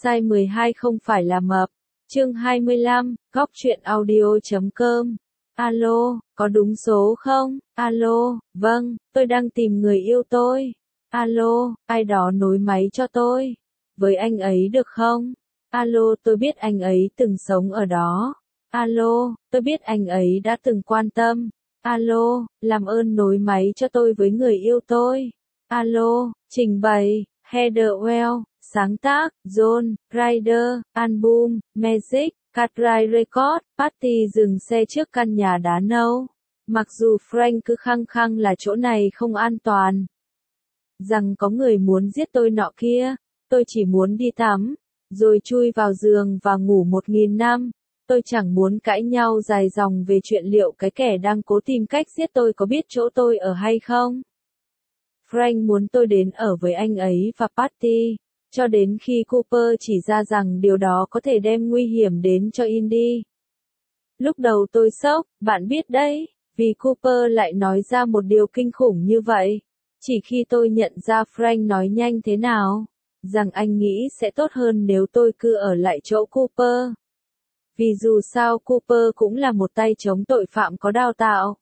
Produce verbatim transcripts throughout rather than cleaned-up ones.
Size mười hai không phải là mập. Chương hai mươi lăm, góc truyện audio chấm com. Alo, có đúng số không? Alo, vâng, tôi đang tìm người yêu tôi. Alo, ai đó nối máy cho tôi. Với anh ấy được không? Alo, tôi biết anh ấy từng sống ở đó. Alo, tôi biết anh ấy đã từng quan tâm. Alo, làm ơn nối máy cho tôi với người yêu tôi. Alo, trình bày, Heather Well, sáng tác, John, Ryder, album, Magic, Cartwright Records, Patty dừng xe trước căn nhà đá nâu. Mặc dù Frank cứ khăng khăng là chỗ này không an toàn, rằng có người muốn giết tôi nọ kia, tôi chỉ muốn đi tắm, rồi chui vào giường và ngủ một nghìn năm. Tôi chẳng muốn cãi nhau dài dòng về chuyện liệu cái kẻ đang cố tìm cách giết tôi có biết chỗ tôi ở hay không. Frank muốn tôi đến ở với anh ấy và Patty, cho đến khi Cooper chỉ ra rằng điều đó có thể đem nguy hiểm đến cho Indy. Lúc đầu tôi sốc, bạn biết đấy, vì Cooper lại nói ra một điều kinh khủng như vậy. Chỉ khi tôi nhận ra Frank nói nhanh thế nào, rằng anh nghĩ sẽ tốt hơn nếu tôi cứ ở lại chỗ Cooper. Vì dù sao Cooper cũng là một tay chống tội phạm có đào tạo.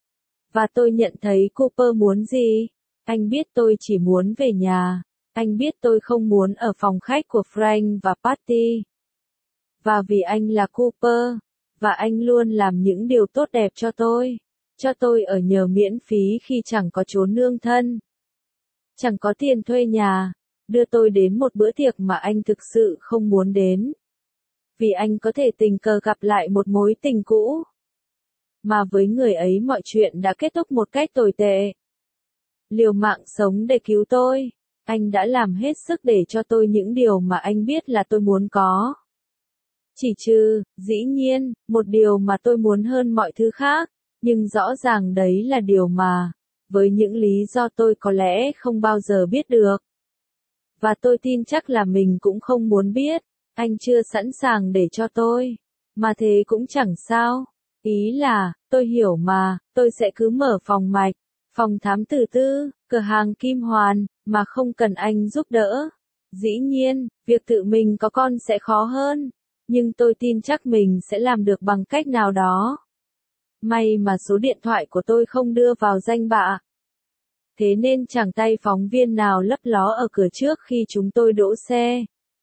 Và tôi nhận thấy Cooper muốn gì? Anh biết tôi chỉ muốn về nhà. Anh biết tôi không muốn ở phòng khách của Frank và Patty. Và vì anh là Cooper, và anh luôn làm những điều tốt đẹp cho tôi. Cho tôi ở nhờ miễn phí khi chẳng có chốn nương thân. Chẳng có tiền thuê nhà. Đưa tôi đến một bữa tiệc mà anh thực sự không muốn đến. Vì anh có thể tình cờ gặp lại một mối tình cũ. Mà với người ấy mọi chuyện đã kết thúc một cách tồi tệ. Liều mạng sống để cứu tôi. Anh đã làm hết sức để cho tôi những điều mà anh biết là tôi muốn có. Chỉ trừ, dĩ nhiên, một điều mà tôi muốn hơn mọi thứ khác, nhưng rõ ràng đấy là điều mà, với những lý do tôi có lẽ không bao giờ biết được. Và tôi tin chắc là mình cũng không muốn biết, anh chưa sẵn sàng để cho tôi. Mà thế cũng chẳng sao. Ý là, tôi hiểu mà, tôi sẽ cứ mở phòng mạch, phòng thám tử tư, cửa hàng kim hoàn, mà không cần anh giúp đỡ. Dĩ nhiên, việc tự mình có con sẽ khó hơn, nhưng tôi tin chắc mình sẽ làm được bằng cách nào đó. May mà số điện thoại của tôi không đưa vào danh bạ. Thế nên chẳng tay phóng viên nào lấp ló ở cửa trước khi chúng tôi đỗ xe.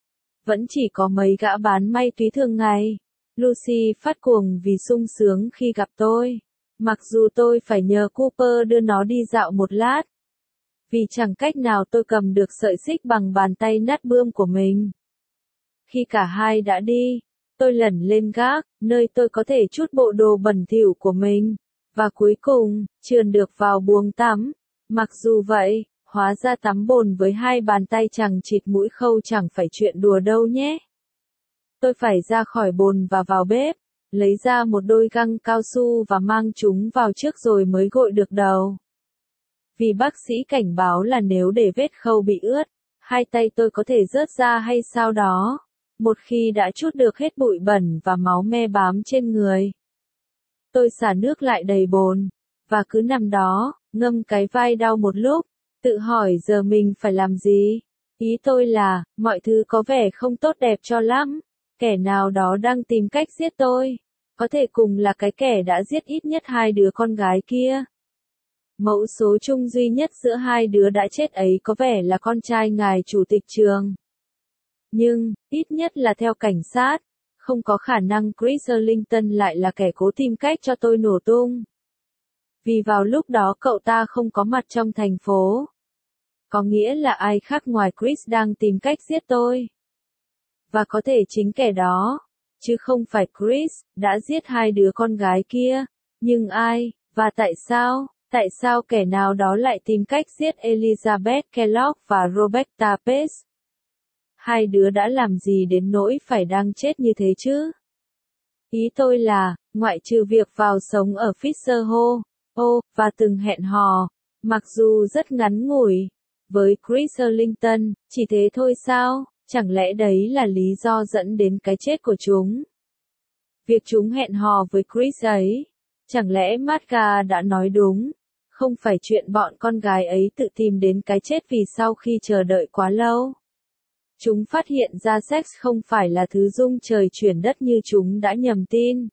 Vẫn chỉ có mấy gã bán may túy thường ngày. Lucy phát cuồng vì sung sướng khi gặp tôi. Mặc dù tôi phải nhờ Cooper đưa nó đi dạo một lát. Vì chẳng cách nào tôi cầm được sợi xích bằng bàn tay nát bươm của mình. Khi cả hai đã đi, tôi lẩn lên gác, nơi tôi có thể trút bộ đồ bẩn thỉu của mình. Và cuối cùng, trườn được vào buồng tắm. Mặc dù vậy, hóa ra tắm bồn với hai bàn tay chằng chịt mũi khâu chẳng phải chuyện đùa đâu nhé. Tôi phải ra khỏi bồn và vào bếp, lấy ra một đôi găng cao su và mang chúng vào trước rồi mới gội được đầu. Vì bác sĩ cảnh báo là nếu để vết khâu bị ướt, hai tay tôi có thể rớt ra hay sao đó, một khi đã trút được hết bụi bẩn và máu me bám trên người. Tôi xả nước lại đầy bồn, và cứ nằm đó, ngâm cái vai đau một lúc, tự hỏi giờ mình phải làm gì. Ý tôi là, mọi thứ có vẻ không tốt đẹp cho lắm. Kẻ nào đó đang tìm cách giết tôi. Có thể cùng là cái kẻ đã giết ít nhất hai đứa con gái kia. Mẫu số chung duy nhất giữa hai đứa đã chết ấy có vẻ là con trai ngài chủ tịch trường. Nhưng, ít nhất là theo cảnh sát, không có khả năng Chris Ellington lại là kẻ cố tìm cách cho tôi nổ tung. Vì vào lúc đó cậu ta không có mặt trong thành phố. Có nghĩa là ai khác ngoài Chris đang tìm cách giết tôi. Và có thể chính kẻ đó, chứ không phải Chris, đã giết hai đứa con gái kia. Nhưng ai, và tại sao, tại sao kẻ nào đó lại tìm cách giết Elizabeth Kellogg và Roberta Pace? Hai đứa đã làm gì đến nỗi phải đang chết như thế chứ? Ý tôi là, ngoại trừ việc vào sống ở Fisher Hall, ô, và từng hẹn hò, mặc dù rất ngắn ngủi, với Chris Ellington, chỉ thế thôi sao? Chẳng lẽ đấy là lý do dẫn đến cái chết của chúng? Việc chúng hẹn hò với Chris ấy, chẳng lẽ Martha đã nói đúng, không phải chuyện bọn con gái ấy tự tìm đến cái chết vì sau khi chờ đợi quá lâu. Chúng phát hiện ra sex không phải là thứ rung trời chuyển đất như chúng đã nhầm tin,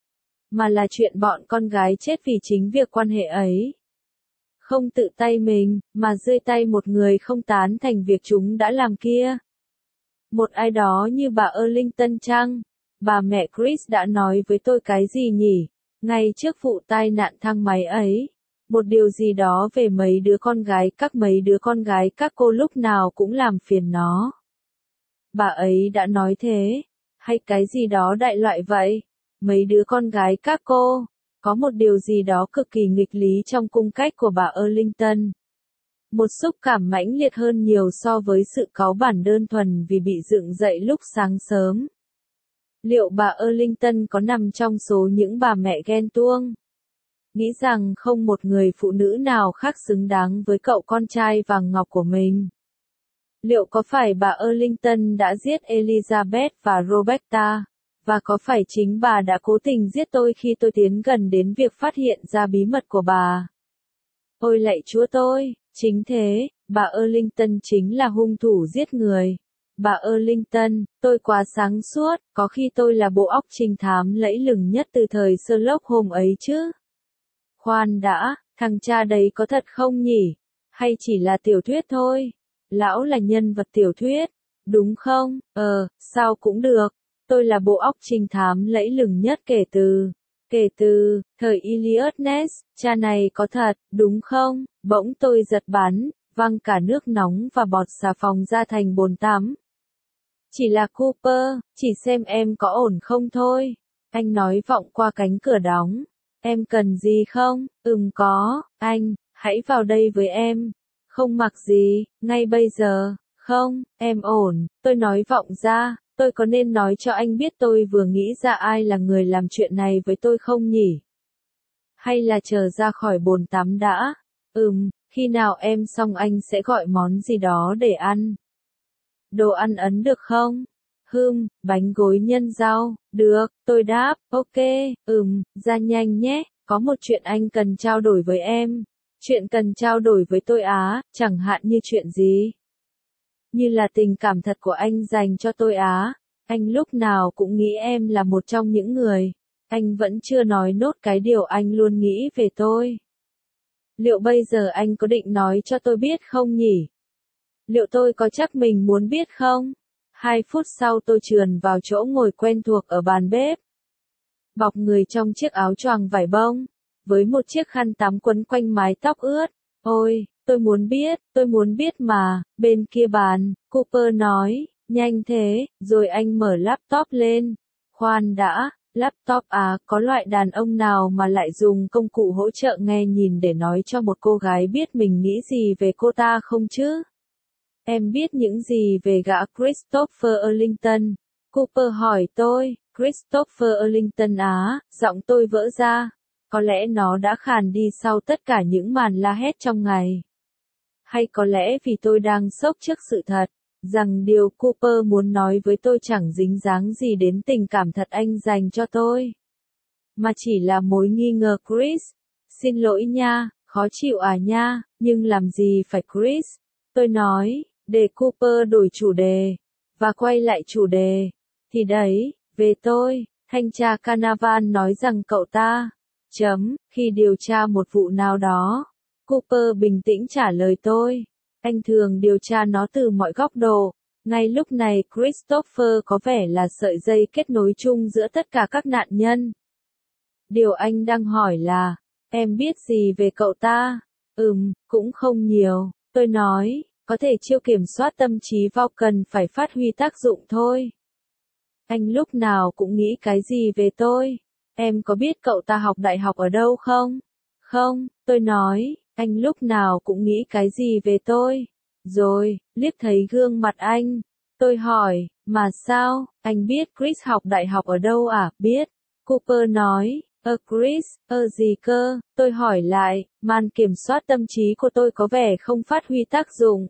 mà là chuyện bọn con gái chết vì chính việc quan hệ ấy. Không tự tay mình, mà dưới tay một người không tán thành việc chúng đã làm kia. Một ai đó như bà Arlington chăng? Bà mẹ Chris đã nói với tôi cái gì nhỉ? Ngay trước vụ tai nạn thang máy ấy. Một điều gì đó về mấy đứa con gái các mấy đứa con gái các cô lúc nào cũng làm phiền nó. Bà ấy đã nói thế. Hay cái gì đó đại loại vậy? Mấy đứa con gái các cô. Có một điều gì đó cực kỳ nghịch lý trong cung cách của bà Arlington. Một xúc cảm mãnh liệt hơn nhiều so với sự cáu bản đơn thuần vì bị dựng dậy lúc sáng sớm. Liệu bà Arlington có nằm trong số những bà mẹ ghen tuông? Nghĩ rằng không một người phụ nữ nào khác xứng đáng với cậu con trai vàng ngọc của mình. Liệu có phải bà Arlington đã giết Elizabeth và Roberta? Và có phải chính bà đã cố tình giết tôi khi tôi tiến gần đến việc phát hiện ra bí mật của bà? Ôi lạy Chúa tôi, chính thế, bà Arlington chính là hung thủ giết người. Bà Arlington, tôi quá sáng suốt, có khi tôi là bộ óc trinh thám lẫy lừng nhất từ thời Sherlock hôm ấy chứ. Khoan đã, thằng cha đấy có thật không nhỉ? Hay chỉ là tiểu thuyết thôi? Lão là nhân vật tiểu thuyết, đúng không? Ờ, sao cũng được. Tôi là bộ óc trinh thám lẫy lừng nhất kể từ, kể từ, thời Eliot Ness, cha này có thật, đúng không? Bỗng tôi giật bắn, văng cả nước nóng và bọt xà phòng ra thành bồn tắm. Chỉ là Cooper, chỉ xem em có ổn không thôi. Anh nói vọng qua cánh cửa đóng. Em cần gì không? Ừm có, anh, hãy vào đây với em. Không mặc gì, ngay bây giờ. Không, em ổn, tôi nói vọng ra. Tôi có nên nói cho anh biết tôi vừa nghĩ ra ai là người làm chuyện này với tôi không nhỉ? Hay là chờ ra khỏi bồn tắm đã? Ừm, khi nào em xong anh sẽ gọi món gì đó để ăn. Đồ ăn Ấn được không? Hừm, bánh gối nhân rau, được, tôi đáp, ok, ừm, ra nhanh nhé, có một chuyện anh cần trao đổi với em. Chuyện cần trao đổi với tôi á, chẳng hạn như chuyện gì? Như là tình cảm thật của anh dành cho tôi á. Anh lúc nào cũng nghĩ em là một trong những người. Anh vẫn chưa nói nốt cái điều anh luôn nghĩ về tôi. Liệu bây giờ anh có định nói cho tôi biết không nhỉ? Liệu tôi có chắc mình muốn biết không? Hai phút sau tôi trườn vào chỗ ngồi quen thuộc ở bàn bếp. Bọc người trong chiếc áo choàng vải bông, với một chiếc khăn tắm quấn quanh mái tóc ướt. Ôi, tôi muốn biết, tôi muốn biết mà, bên kia bàn, Cooper nói, nhanh thế, rồi anh mở laptop lên. Khoan đã, laptop à, có loại đàn ông nào mà lại dùng công cụ hỗ trợ nghe nhìn để nói cho một cô gái biết mình nghĩ gì về cô ta không chứ? Em biết những gì về gã Christopher Arlington? Cooper hỏi tôi, Christopher Arlington á, giọng tôi vỡ ra. Có lẽ nó đã khàn đi sau tất cả những màn la hét trong ngày. Hay có lẽ vì tôi đang sốc trước sự thật, rằng điều Cooper muốn nói với tôi chẳng dính dáng gì đến tình cảm thật anh dành cho tôi. Mà chỉ là mối nghi ngờ Chris. Xin lỗi nha, khó chịu à nha, nhưng làm gì phải Chris? Tôi nói, để Cooper đổi chủ đề, và quay lại chủ đề. Thì đấy, về tôi, thanh tra Canavan nói rằng cậu ta, chấm, khi điều tra một vụ nào đó. Cooper bình tĩnh trả lời tôi. Anh thường điều tra nó từ mọi góc độ. Ngay lúc này Christopher có vẻ là sợi dây kết nối chung giữa tất cả các nạn nhân. Điều anh đang hỏi là, em biết gì về cậu ta? Ừm, cũng không nhiều. Tôi nói, có thể chiêu kiểm soát tâm trí Vulcan phải phát huy tác dụng thôi. Anh lúc nào cũng nghĩ cái gì về tôi? Em có biết cậu ta học đại học ở đâu không? Không, tôi nói, anh lúc nào cũng nghĩ cái gì về tôi? Rồi, liếc thấy gương mặt anh. Tôi hỏi, mà sao, anh biết Chris học đại học ở đâu à? Biết. Cooper nói, ơ Chris, ơ gì cơ? Tôi hỏi lại, màn kiểm soát tâm trí của tôi có vẻ không phát huy tác dụng.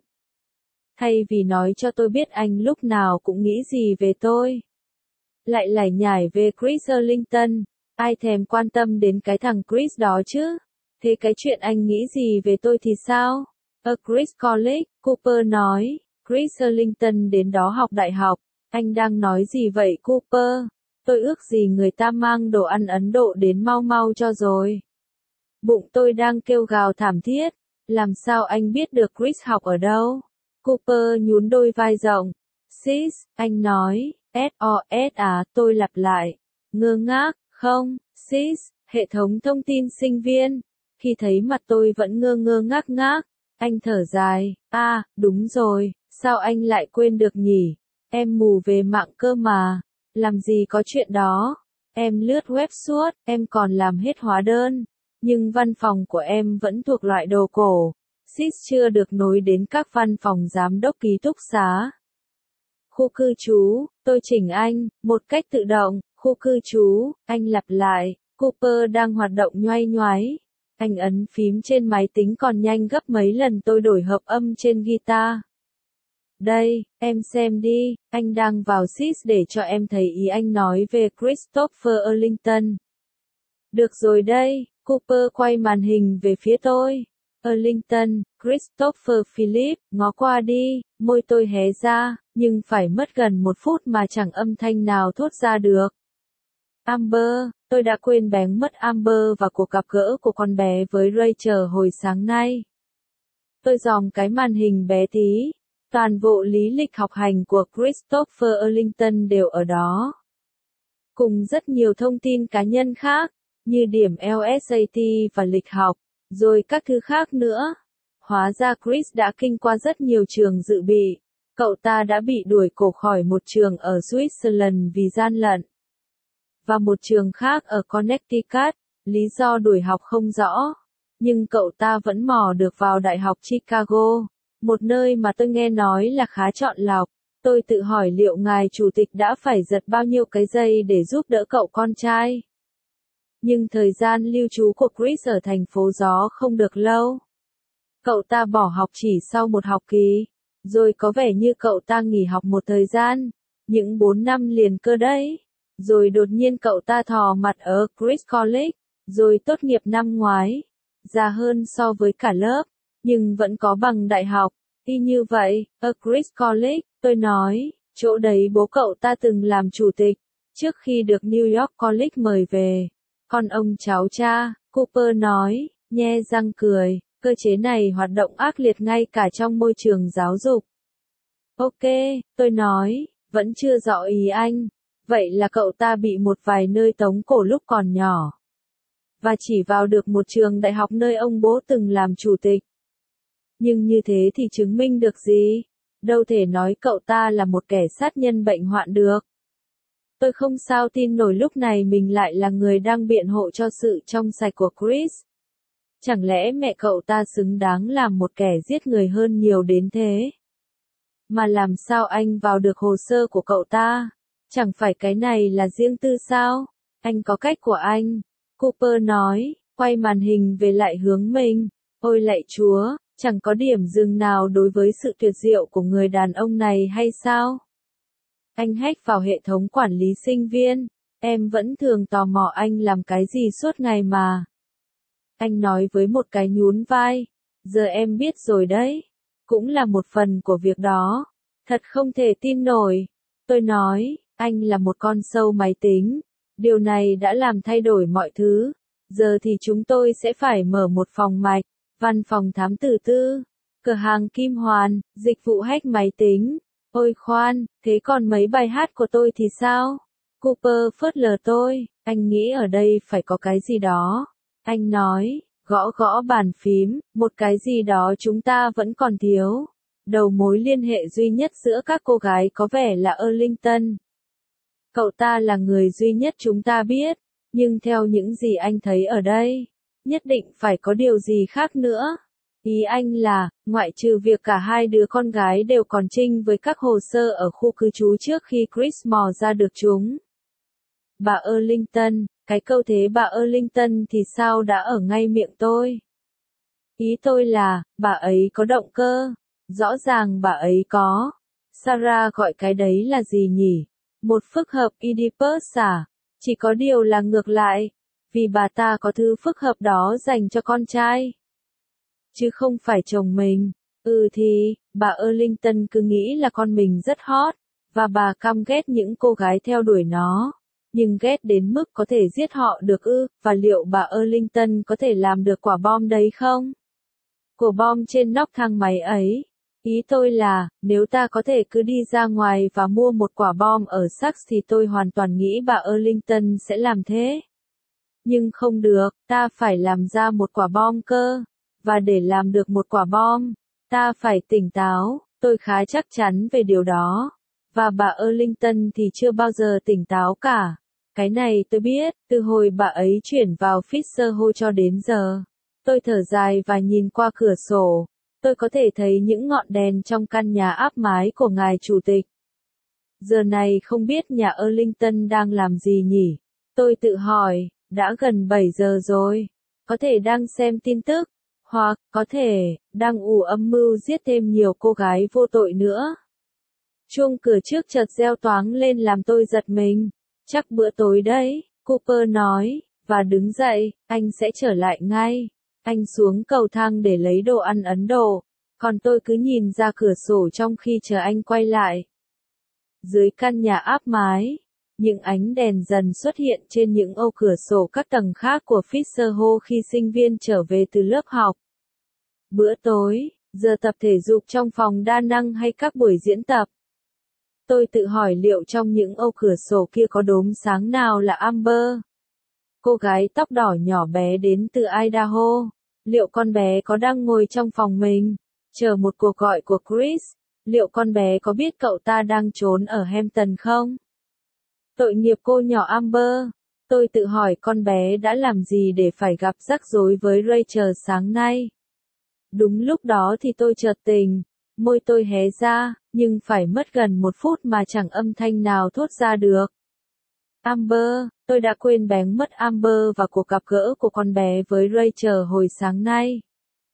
Thay vì nói cho tôi biết anh lúc nào cũng nghĩ gì về tôi. Lại lải nhải về Chris Arlington. Ai thèm quan tâm đến cái thằng Chris đó chứ? Thế cái chuyện anh nghĩ gì về tôi thì sao? A Chris College, Cooper nói. Chris Arlington đến đó học đại học. Anh đang nói gì vậy Cooper? Tôi ước gì người ta mang đồ ăn Ấn Độ đến mau mau cho rồi. Bụng tôi đang kêu gào thảm thiết. Làm sao anh biết được Chris học ở đâu? Cooper nhún đôi vai rộng. Sis, anh nói, ét o ét à, tôi lặp lại. Ngơ ngác, không, sis, hệ thống thông tin sinh viên. Khi thấy mặt tôi vẫn ngơ ngơ ngác ngác, anh thở dài, à, đúng rồi, sao anh lại quên được nhỉ? Em mù về mạng cơ mà. Làm gì có chuyện đó. Em lướt web suốt, em còn làm hết hóa đơn. Nhưng văn phòng của em vẫn thuộc loại đồ cổ. Sis chưa được nối đến các văn phòng giám đốc ký túc xá. Khu cư trú, tôi chỉnh anh, một cách tự động, khu cư trú, anh lặp lại, Cooper đang hoạt động nhoay nhoáy. Anh ấn phím trên máy tính còn nhanh gấp mấy lần tôi đổi hợp âm trên guitar. Đây, em xem đi, anh đang vào Sis để cho em thấy ý anh nói về Christopher Arlington. Được rồi đây, Cooper quay màn hình về phía tôi. Arlington, Christopher Philip, ngó qua đi, môi tôi hé ra, nhưng phải mất gần một phút mà chẳng âm thanh nào thốt ra được. Amber, tôi đã quên bén mất Amber và cuộc gặp gỡ của con bé với Rachel hồi sáng nay. Tôi dòm cái màn hình bé tí. Toàn bộ lý lịch học hành của Christopher Arlington đều ở đó. Cùng rất nhiều thông tin cá nhân khác, như điểm L S A T và lịch học, rồi các thứ khác nữa. Hóa ra Chris đã kinh qua rất nhiều trường dự bị. Cậu ta đã bị đuổi cổ khỏi một trường ở Switzerland vì gian lận. Và một trường khác ở Connecticut, lý do đuổi học không rõ. Nhưng cậu ta vẫn mò được vào Đại học Chicago. Một nơi mà tôi nghe nói là khá chọn lọc. Tôi tự hỏi liệu ngài chủ tịch đã phải giật bao nhiêu cái dây để giúp đỡ cậu con trai. Nhưng thời gian lưu trú của Chris ở thành phố gió không được lâu. Cậu ta bỏ học chỉ sau một học kỳ. Rồi có vẻ như cậu ta nghỉ học một thời gian. Những bốn năm liền cơ đấy. Rồi đột nhiên cậu ta thò mặt ở Chris College. Rồi tốt nghiệp năm ngoái. Già hơn so với cả lớp. Nhưng vẫn có bằng đại học, y như vậy, ở Chris College, tôi nói, chỗ đấy bố cậu ta từng làm chủ tịch, trước khi được New York College mời về. Con ông cháu cha, Cooper nói, nhe răng cười, cơ chế này hoạt động ác liệt ngay cả trong môi trường giáo dục. Ok, tôi nói, vẫn chưa rõ ý anh, vậy là cậu ta bị một vài nơi tống cổ lúc còn nhỏ. Và chỉ vào được một trường đại học nơi ông bố từng làm chủ tịch. Nhưng như thế thì chứng minh được gì? Đâu thể nói cậu ta là một kẻ sát nhân bệnh hoạn được. Tôi không sao tin nổi lúc này mình lại là người đang biện hộ cho sự trong sạch của Chris. Chẳng lẽ mẹ cậu ta xứng đáng làm một kẻ giết người hơn nhiều đến thế? Mà làm sao anh vào được hồ sơ của cậu ta? Chẳng phải cái này là riêng tư sao? Anh có cách của anh. Cooper nói, quay màn hình về lại hướng mình. Ôi lạy Chúa! Chẳng có điểm dừng nào đối với sự tuyệt diệu của người đàn ông này hay sao? Anh hack vào hệ thống quản lý sinh viên. Em vẫn thường tò mò anh làm cái gì suốt ngày mà. Anh nói với một cái nhún vai. Giờ em biết rồi đấy. Cũng là một phần của việc đó. Thật không thể tin nổi. Tôi nói, anh là một con sâu máy tính. Điều này đã làm thay đổi mọi thứ. Giờ thì chúng tôi sẽ phải mở một phòng mạch. Văn phòng thám tử tư, cửa hàng kim hoàn, dịch vụ hack máy tính. Ôi khoan, thế còn mấy bài hát của tôi thì sao? Cooper phớt lờ tôi, anh nghĩ ở đây phải có cái gì đó. Anh nói, gõ gõ bàn phím, một cái gì đó chúng ta vẫn còn thiếu. Đầu mối liên hệ duy nhất giữa các cô gái có vẻ là Arlington. Cậu ta là người duy nhất chúng ta biết, nhưng theo những gì anh thấy ở đây, nhất định phải có điều gì khác nữa. Ý anh là, ngoại trừ việc cả hai đứa con gái đều còn trinh với các hồ sơ ở khu cư trú trước khi Chris mò ra được chúng. Bà Arlington, cái câu thế bà Arlington thì sao đã ở ngay miệng tôi. Ý tôi là, bà ấy có động cơ. Rõ ràng bà ấy có. Sarah gọi cái đấy là gì nhỉ? Một phức hợp Oedipus à? Chỉ có điều là ngược lại. Vì bà ta có thứ phức hợp đó dành cho con trai. Chứ không phải chồng mình. Ừ thì, Bà Arlington cứ nghĩ là con mình rất hot, và bà căm ghét những cô gái theo đuổi nó. Nhưng ghét đến mức có thể giết họ được ư, và liệu bà Arlington có thể làm được quả bom đấy không? Của bom trên nóc thang máy ấy. Ý tôi là, nếu ta có thể cứ đi ra ngoài và mua một quả bom ở Saks thì tôi hoàn toàn nghĩ bà Arlington sẽ làm thế. Nhưng không được, ta phải làm ra một quả bom cơ. Và để làm được một quả bom, ta phải tỉnh táo, tôi khá chắc chắn về điều đó. Và bà Arlington thì chưa bao giờ tỉnh táo cả. Cái này tôi biết, từ hồi bà ấy chuyển vào Fisher Hall cho đến giờ. Tôi thở dài và nhìn qua cửa sổ. Tôi có thể thấy những ngọn đèn trong căn nhà áp mái của ngài chủ tịch. Giờ này không biết nhà Arlington đang làm gì nhỉ? Tôi tự hỏi, đã gần bảy giờ rồi. Có thể đang xem tin tức, hoặc, có thể, đang ủ âm mưu giết thêm nhiều cô gái vô tội nữa. Chuông cửa trước chợt reo toáng lên làm tôi giật mình. Chắc bữa tối đấy, Cooper nói, và đứng dậy, anh sẽ trở lại ngay. Anh xuống cầu thang để lấy đồ ăn Ấn Độ, còn tôi cứ nhìn ra cửa sổ trong khi chờ anh quay lại. Dưới căn nhà áp mái, những ánh đèn dần xuất hiện trên những ô cửa sổ các tầng khác của Fisher Hall khi sinh viên trở về từ lớp học. Bữa tối, giờ tập thể dục trong phòng đa năng hay các buổi diễn tập. Tôi tự hỏi liệu trong những ô cửa sổ kia có đốm sáng nào là Amber. Cô gái tóc đỏ nhỏ bé đến từ Idaho. Liệu con bé có đang ngồi trong phòng mình, chờ một cuộc gọi của Chris? Liệu con bé có biết cậu ta đang trốn ở Hampton không? Tội nghiệp cô nhỏ Amber. Tôi tự hỏi con bé đã làm gì để phải gặp rắc rối với Rachel sáng nay. Đúng lúc đó thì tôi chợt tỉnh. Môi tôi hé ra, nhưng phải mất gần một phút mà chẳng âm thanh nào thốt ra được. Amber, tôi đã quên bén mất Amber và cuộc gặp gỡ của con bé với Rachel hồi sáng nay.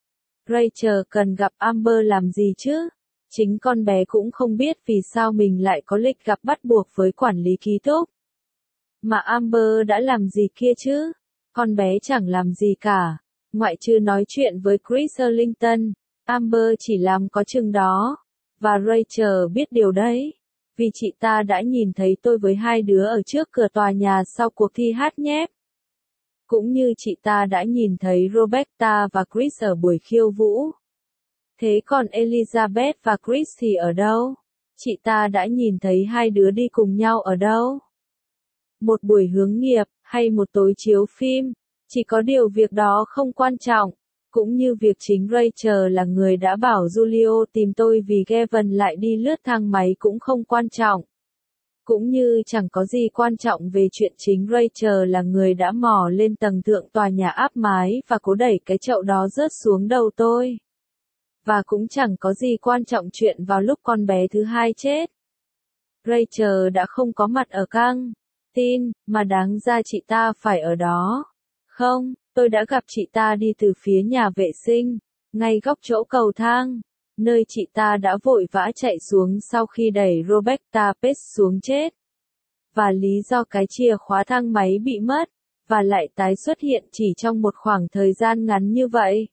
Rachel cần gặp Amber làm gì chứ? Chính con bé cũng không biết vì sao mình lại có lịch gặp bắt buộc với quản lý ký túc. Mà Amber đã làm gì kia chứ? Con bé chẳng làm gì cả. Ngoại trừ nói chuyện với Chris Arlington, Amber chỉ làm có chừng đó. Và Rachel biết điều đấy. Vì chị ta đã nhìn thấy tôi với hai đứa ở trước cửa tòa nhà sau cuộc thi hát nhép. Cũng như chị ta đã nhìn thấy Roberta và Chris ở buổi khiêu vũ. Thế còn Elizabeth và Chris thì ở đâu? Chị ta đã nhìn thấy hai đứa đi cùng nhau ở đâu? Một buổi hướng nghiệp, hay một tối chiếu phim? Chỉ có điều việc đó không quan trọng. Cũng như việc chính Rachel là người đã bảo Julio tìm tôi vì Gavin lại đi lướt thang máy cũng không quan trọng. Cũng như chẳng có gì quan trọng về chuyện chính Rachel là người đã mò lên tầng thượng tòa nhà áp mái và cố đẩy cái chậu đó rớt xuống đầu tôi. Và cũng chẳng có gì quan trọng chuyện vào lúc con bé thứ hai chết. Rachel đã không có mặt ở căng tin, mà đáng ra chị ta phải ở đó. Không, tôi đã gặp chị ta đi từ phía nhà vệ sinh, ngay góc chỗ cầu thang, nơi chị ta đã vội vã chạy xuống sau khi đẩy Roberta Page xuống chết. Và lý do cái chìa khóa thang máy bị mất, và lại tái xuất hiện chỉ trong một khoảng thời gian ngắn như vậy.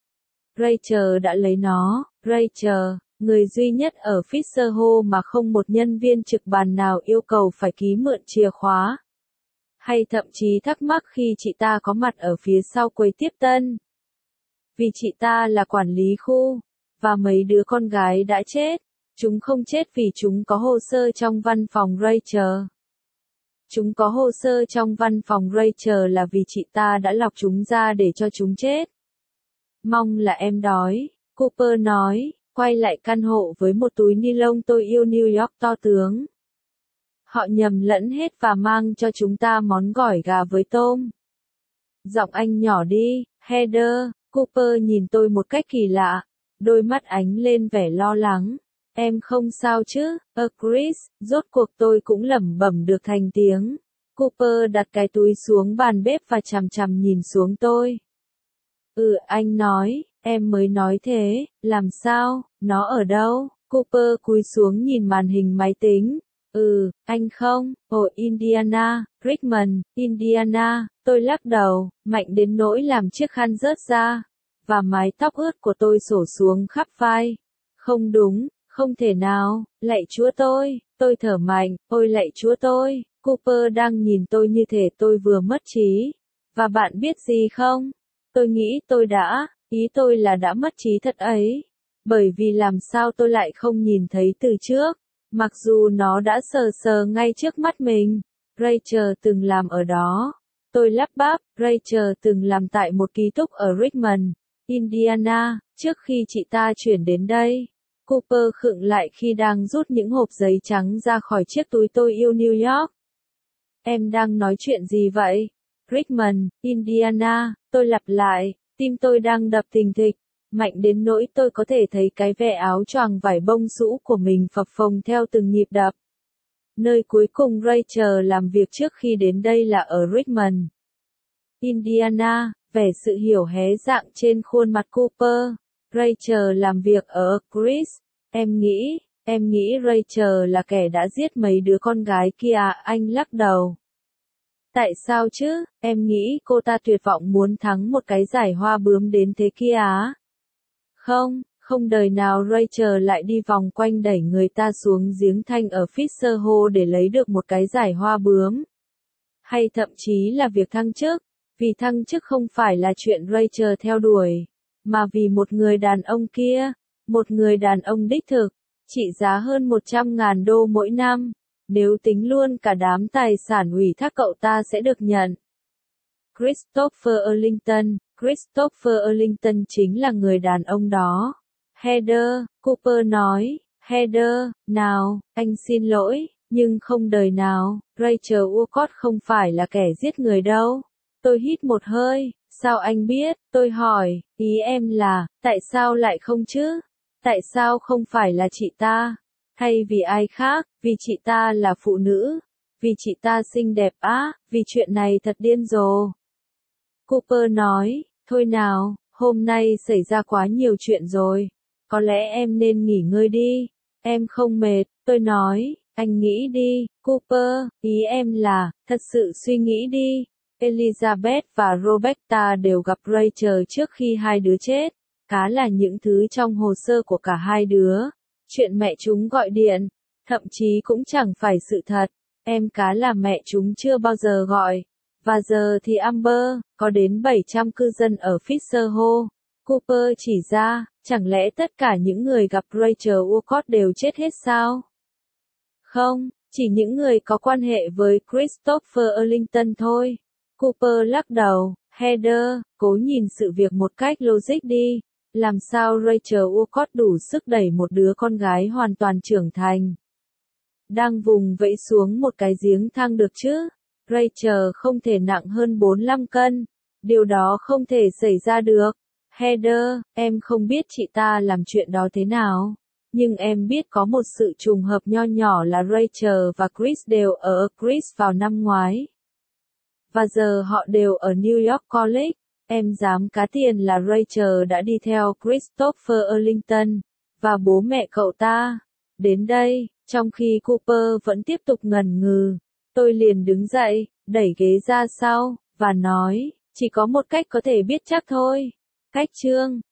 Rachel đã lấy nó, Rachel, người duy nhất ở Fisher Hall mà không một nhân viên trực bàn nào yêu cầu phải ký mượn chìa khóa. Hay thậm chí thắc mắc khi chị ta có mặt ở phía sau quầy tiếp tân. Vì chị ta là quản lý khu, và mấy đứa con gái đã chết. Chúng không chết vì chúng có hồ sơ trong văn phòng Rachel. Chúng có hồ sơ trong văn phòng Rachel là vì chị ta đã lọc chúng ra để cho chúng chết. Mong là em đói, Cooper nói, quay lại căn hộ với một túi ni lông tôi yêu New York to tướng. Họ nhầm lẫn hết và mang cho chúng ta món gỏi gà với tôm. Giọng anh nhỏ đi, Heather. Cooper nhìn tôi một cách kỳ lạ. Đôi mắt ánh lên vẻ lo lắng. Em không sao chứ, ơ Chris, rốt cuộc tôi cũng lẩm bẩm được thành tiếng. Cooper đặt cái túi xuống bàn bếp và chằm chằm nhìn xuống tôi. Ừ, anh nói, em mới nói thế, làm sao, nó ở đâu? Cooper cúi xuống nhìn màn hình máy tính. Ừ, anh không, ở Indiana, Richmond, Indiana, tôi lắc đầu, mạnh đến nỗi làm chiếc khăn rớt ra, và mái tóc ướt của tôi xổ xuống khắp vai. Không đúng, không thể nào, lạy Chúa tôi, tôi thở mạnh, ôi lạy Chúa tôi, Cooper đang nhìn tôi như thể tôi vừa mất trí. Và bạn biết gì không? Tôi nghĩ tôi đã, ý tôi là đã mất trí thật ấy. Bởi vì làm sao tôi lại không nhìn thấy từ trước, mặc dù nó đã sờ sờ ngay trước mắt mình. Rachel từng làm ở đó. Tôi lắp bắp, Rachel từng làm tại một ký túc ở Richmond, Indiana, trước khi chị ta chuyển đến đây. Cooper khựng lại khi đang rút những hộp giấy trắng ra khỏi chiếc túi tôi yêu New York. Em đang nói chuyện gì vậy? Richmond, Indiana, tôi lặp lại, tim tôi đang đập thình thịch, mạnh đến nỗi tôi có thể thấy cái ve áo choàng vải bông sũ của mình phập phồng theo từng nhịp đập. Nơi cuối cùng Rachel làm việc trước khi đến đây là ở Richmond, Indiana, vẻ sự hiểu hé dạng trên khuôn mặt Cooper. Rachel làm việc ở Chris. Em nghĩ, em nghĩ Rachel là kẻ đã giết mấy đứa con gái kia à? Anh lắc đầu. Tại sao chứ, em nghĩ cô ta tuyệt vọng muốn thắng một cái giải hoa bướm đến thế kia á? Không, không đời nào Rachel lại đi vòng quanh đẩy người ta xuống giếng thanh ở Fisher Hall để lấy được một cái giải hoa bướm. Hay thậm chí là việc thăng chức, vì thăng chức không phải là chuyện Rachel theo đuổi, mà vì một người đàn ông kia, một người đàn ông đích thực, trị giá hơn một trăm ngàn đô mỗi năm. Nếu tính luôn cả đám tài sản ủy thác cậu ta sẽ được nhận. Christopher Arlington, Christopher Arlington chính là người đàn ông đó. Heather, Cooper nói, Heather, nào, anh xin lỗi, nhưng không đời nào, Rachel Urquhart không phải là kẻ giết người đâu. Tôi hít một hơi, sao anh biết, tôi hỏi, ý em là, tại sao lại không chứ? Tại sao không phải là chị ta? Hay vì ai khác, vì chị ta là phụ nữ, vì chị ta xinh đẹp á, vì chuyện này thật điên rồ. Cooper nói, thôi nào, hôm nay xảy ra quá nhiều chuyện rồi, có lẽ em nên nghỉ ngơi đi, em không mệt, tôi nói, anh nghĩ đi, Cooper, ý em là, thật sự suy nghĩ đi. Elizabeth và Roberta đều gặp Rachel trước khi hai đứa chết, cá là những thứ trong hồ sơ của cả hai đứa. Chuyện mẹ chúng gọi điện, thậm chí cũng chẳng phải sự thật, em cá là mẹ chúng chưa bao giờ gọi. Và giờ thì Amber, có đến bảy trăm cư dân ở Fisher Hall. Cooper chỉ ra, chẳng lẽ tất cả những người gặp Rachel Urquhart đều chết hết sao? Không, chỉ những người có quan hệ với Christopher Arlington thôi. Cooper lắc đầu, Heather, cố nhìn sự việc một cách logic đi. Làm sao Rachel Urquhart đủ sức đẩy một đứa con gái hoàn toàn trưởng thành, đang vùng vẫy xuống một cái giếng thang được chứ? Rachel không thể nặng hơn bốn mươi lăm cân. Điều đó không thể xảy ra được. Heather, em không biết chị ta làm chuyện đó thế nào. Nhưng em biết có một sự trùng hợp nho nhỏ là Rachel và Chris đều ở Chris vào năm ngoái. Và giờ họ đều ở New York College. Em dám cá tiền là Rachel đã đi theo Christopher Arlington, và bố mẹ cậu ta, đến đây, trong khi Cooper vẫn tiếp tục ngần ngừ. Tôi liền đứng dậy, đẩy ghế ra sau, và nói, chỉ có một cách có thể biết chắc thôi. Cách chương